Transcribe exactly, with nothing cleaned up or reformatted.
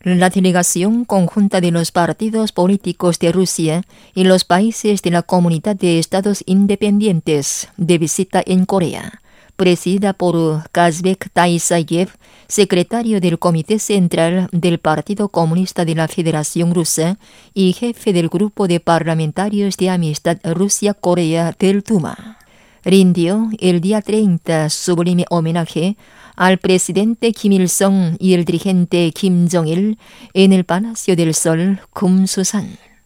La delegación conjunta de los partidos políticos de Rusia y los países de la Comunidad de Estados Independientes de visita en Corea, presidida por Kazbek Taisayev, secretario del Comité Central del Partido Comunista de la Federación Rusa y jefe del Grupo de Parlamentarios de Amistad Rusia-Corea del Duma, rindió el día treinta sublime homenaje al presidente Kim Il-sung y el dirigente Kim Jong-il en el Palacio del Sol, Kumsusan.